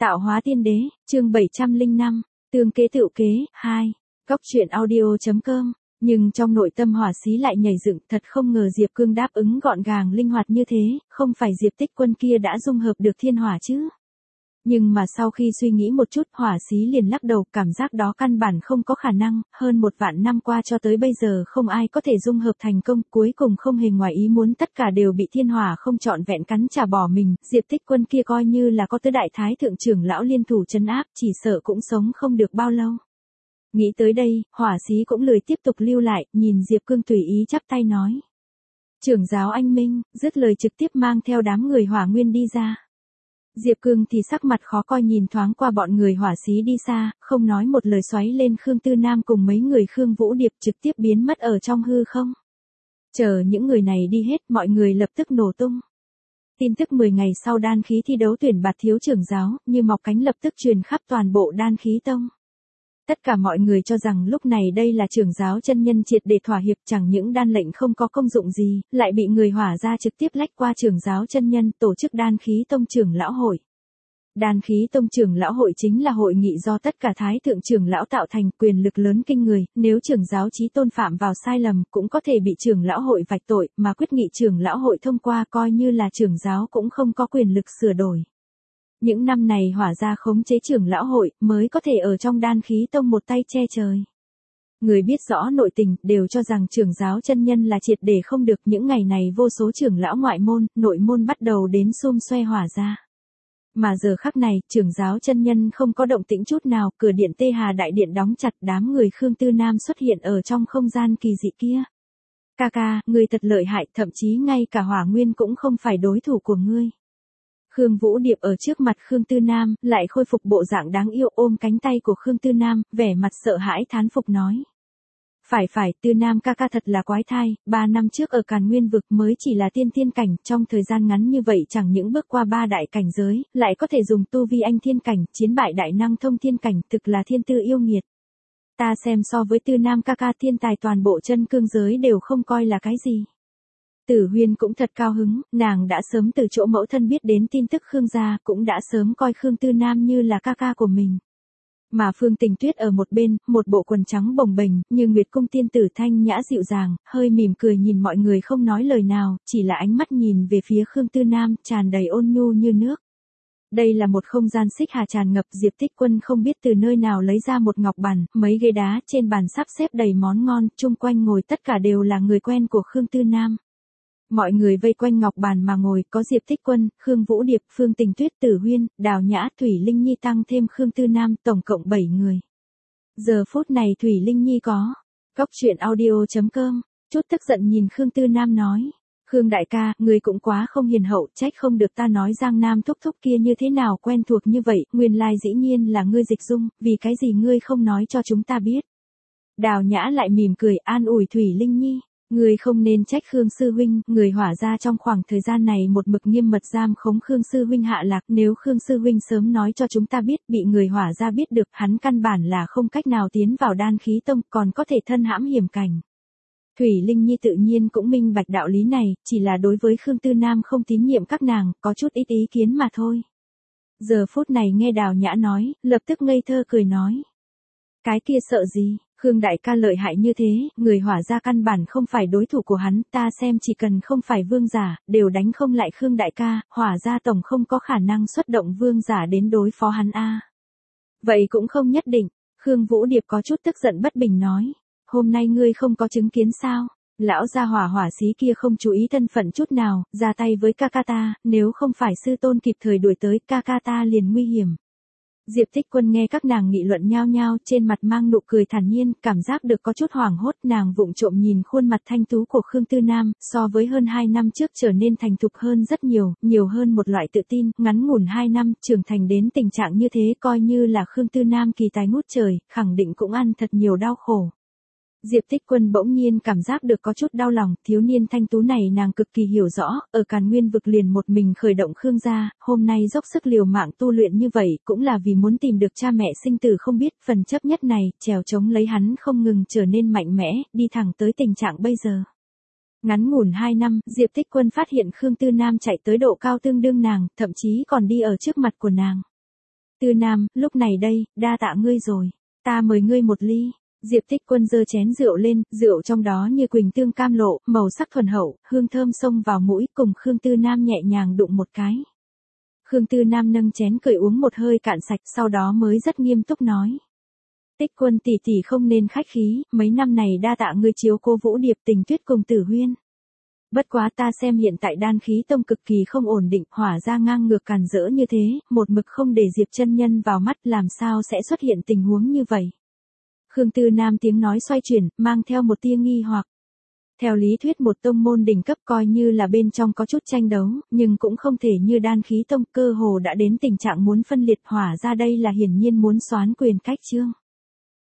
Tạo hóa tiên đế, chương 705, tương kế tựu kế, 2, Cóc truyện audio.com. Nhưng trong nội tâm Hỏa Xí lại nhảy dựng, thật không ngờ Diệp Cương đáp ứng gọn gàng linh hoạt như thế, không phải Diệp Tích Quân kia đã dung hợp được thiên hỏa chứ. Nhưng mà sau khi suy nghĩ một chút, Hỏa Xí liền lắc đầu, cảm giác đó căn bản không có khả năng, hơn 1 vạn năm qua cho tới bây giờ không ai có thể dung hợp thành công, cuối cùng không hề ngoài ý muốn tất cả đều bị thiên hỏa không trọn vẹn cắn trả bỏ mình, Diệp Tích Quân kia coi như là có tứ đại thái thượng trưởng lão liên thủ trấn áp, chỉ sợ cũng sống không được bao lâu. Nghĩ tới đây, Hỏa Xí cũng lười tiếp tục lưu lại, nhìn Diệp Cương tùy ý chắp tay nói. Trưởng giáo anh minh, dứt lời trực tiếp mang theo đám người Hỏa Nguyên đi ra. Diệp Cương thì sắc mặt khó coi nhìn thoáng qua bọn người Hỏa Xí đi xa, không nói một lời xoáy lên Khương Tư Nam cùng mấy người Khương Vũ Điệp trực tiếp biến mất ở trong hư không. Chờ những người này đi hết, mọi người lập tức nổ tung. Tin tức 10 ngày sau đan khí thi đấu tuyển bạt thiếu trưởng giáo, như mọc cánh lập tức truyền khắp toàn bộ đan khí tông. Tất cả mọi người cho rằng lúc này đây là trưởng giáo chân nhân triệt để thỏa hiệp, chẳng những đan lệnh không có công dụng gì, lại bị người Hỏa gia trực tiếp lách qua trưởng giáo chân nhân tổ chức đan khí tông trưởng lão hội. Đan khí tông trưởng lão hội chính là hội nghị do tất cả thái thượng trưởng lão tạo thành, quyền lực lớn kinh người, nếu trưởng giáo chí tôn phạm vào sai lầm cũng có thể bị trưởng lão hội vạch tội, mà quyết nghị trưởng lão hội thông qua coi như là trưởng giáo cũng không có quyền lực sửa đổi. Những năm này Hỏa gia khống chế trưởng lão hội mới có thể ở trong đan khí tông một tay che trời. Người biết rõ nội tình đều cho rằng trưởng giáo chân nhân là triệt để không được, những ngày này vô số trưởng lão ngoại môn, nội môn bắt đầu đến xum xoe Hỏa gia. Mà giờ khắc này, trưởng giáo chân nhân không có động tĩnh chút nào, cửa điện Tê Hà đại điện đóng chặt, đám người Khương Tư Nam xuất hiện ở trong không gian kỳ dị kia. Ca ca, ngươi thật lợi hại, thậm chí ngay cả Hỏa Nguyên cũng không phải đối thủ của ngươi. Khương Vũ Điệp ở trước mặt Khương Tư Nam, lại khôi phục bộ dạng đáng yêu ôm cánh tay của Khương Tư Nam, vẻ mặt sợ hãi thán phục nói. Phải, Tư Nam ca ca thật là quái thai, 3 năm trước ở Càn Nguyên vực mới chỉ là tiên cảnh, trong thời gian ngắn như vậy chẳng những bước qua 3 đại cảnh giới, lại có thể dùng tu vi anh thiên cảnh, chiến bại đại năng thông thiên cảnh, thực là thiên tư yêu nghiệt. Ta xem so với Tư Nam ca ca thiên tài toàn bộ chân cương giới đều không coi là cái gì. Tử Huyên cũng thật cao hứng, nàng đã sớm từ chỗ mẫu thân biết đến tin tức Khương gia, cũng đã sớm coi Khương Tư Nam như là ca ca của mình. Mà Phương Tình Tuyết ở một bên, một bộ quần trắng bồng bềnh, như Nguyệt cung tiên tử thanh nhã dịu dàng, hơi mỉm cười nhìn mọi người không nói lời nào, chỉ là ánh mắt nhìn về phía Khương Tư Nam, tràn đầy ôn nhu như nước. Đây là một không gian xích hà tràn ngập, Diệp Tích Quân không biết từ nơi nào lấy ra một ngọc bàn, mấy ghế đá trên bàn sắp xếp đầy món ngon, chung quanh ngồi tất cả đều là người quen của Khương Tư Nam. Mọi người vây quanh ngọc bàn mà ngồi, có Diệp Tích Quân, Khương Vũ Điệp, Phương Tình Tuyết, Tử Huyên, Đào Nhã, Thủy Linh Nhi tăng thêm Khương Tư Nam, tổng cộng 7 người. Giờ phút này Thủy Linh Nhi có. Cóc truyện audio.com, chút tức giận nhìn Khương Tư Nam nói. Khương đại ca, người cũng quá không hiền hậu, trách không được ta nói Giang Nam thúc thúc kia như thế nào quen thuộc như vậy, nguyên lai dĩ nhiên là ngươi Dịch Dung, vì cái gì ngươi không nói cho chúng ta biết. Đào Nhã lại mỉm cười an ủi Thủy Linh Nhi. Người không nên trách Khương sư huynh, người Hỏa gia trong khoảng thời gian này một mực nghiêm mật giam khống Khương sư huynh hạ lạc, nếu Khương sư huynh sớm nói cho chúng ta biết, bị người Hỏa gia biết được, hắn căn bản là không cách nào tiến vào đan khí tông, còn có thể thân hãm hiểm cảnh. Thủy Linh Nhi tự nhiên cũng minh bạch đạo lý này, chỉ là đối với Khương Tư Nam không tín nhiệm các nàng, có chút ít ý kiến mà thôi. Giờ phút này nghe Đào Nhã nói, lập tức ngây thơ cười nói. Cái kia sợ gì? Khương đại ca lợi hại như thế, người Hỏa gia căn bản không phải đối thủ của hắn, ta xem chỉ cần không phải vương giả, đều đánh không lại Khương đại ca, Hỏa gia tổng không có khả năng xuất động vương giả đến đối phó hắn a. Vậy cũng không nhất định, Khương Vũ Điệp có chút tức giận bất bình nói, hôm nay ngươi không có chứng kiến sao? Lão gia Hỏa Xí kia không chú ý thân phận chút nào, ra tay với ca ca ta, nếu không phải sư tôn kịp thời đuổi tới, ca ca ta liền nguy hiểm. Diệp Tích Quân nghe các nàng nghị luận nhao nhao, trên mặt mang nụ cười thản nhiên, cảm giác được có chút hoảng hốt, nàng vụng trộm nhìn khuôn mặt thanh tú của Khương Tư Nam, so với hơn 2 năm trước trở nên thành thục hơn rất nhiều, nhiều hơn một loại tự tin, ngắn ngủn 2 năm, trưởng thành đến tình trạng như thế coi như là Khương Tư Nam kỳ tài ngút trời, khẳng định cũng ăn thật nhiều đau khổ. Diệp Tích Quân bỗng nhiên cảm giác được có chút đau lòng, thiếu niên thanh tú này nàng cực kỳ hiểu rõ, ở Càn Nguyên vực liền một mình khởi động Khương gia, hôm nay dốc sức liều mạng tu luyện như vậy, cũng là vì muốn tìm được cha mẹ sinh tử không biết, phần chấp nhất này, trèo chống lấy hắn không ngừng trở nên mạnh mẽ, đi thẳng tới tình trạng bây giờ. Ngắn ngủn 2 năm, Diệp Tích Quân phát hiện Khương Tư Nam chạy tới độ cao tương đương nàng, thậm chí còn đi ở trước mặt của nàng. Tư Nam, lúc này đây, đa tạ ngươi rồi. Ta mời ngươi một ly. Diệp Tích Quân giơ chén rượu lên, rượu trong đó như quỳnh tương cam lộ, màu sắc thuần hậu, hương thơm xông vào mũi, cùng Khương Tư Nam nhẹ nhàng đụng một cái. Khương Tư Nam nâng chén cười uống một hơi cạn sạch, sau đó mới rất nghiêm túc nói. Tích Quân tỷ tỷ không nên khách khí, mấy năm này đa tạ ngươi chiếu cô Vũ Điệp Tình Tuyết cùng Tử Huyên. Bất quá ta xem hiện tại đan khí tông cực kỳ không ổn định, hỏa ra ngang ngược càn rỡ như thế, một mực không để Diệp chân nhân vào mắt, làm sao sẽ xuất hiện tình huống như vậy. Khương Tư Nam tiếng nói xoay chuyển, mang theo một tia nghi hoặc. Theo lý thuyết một tông môn đỉnh cấp coi như là bên trong có chút tranh đấu, nhưng cũng không thể như đan khí tông, cơ hồ đã đến tình trạng muốn phân liệt, hỏa ra đây là hiển nhiên muốn soán quyền cách chương.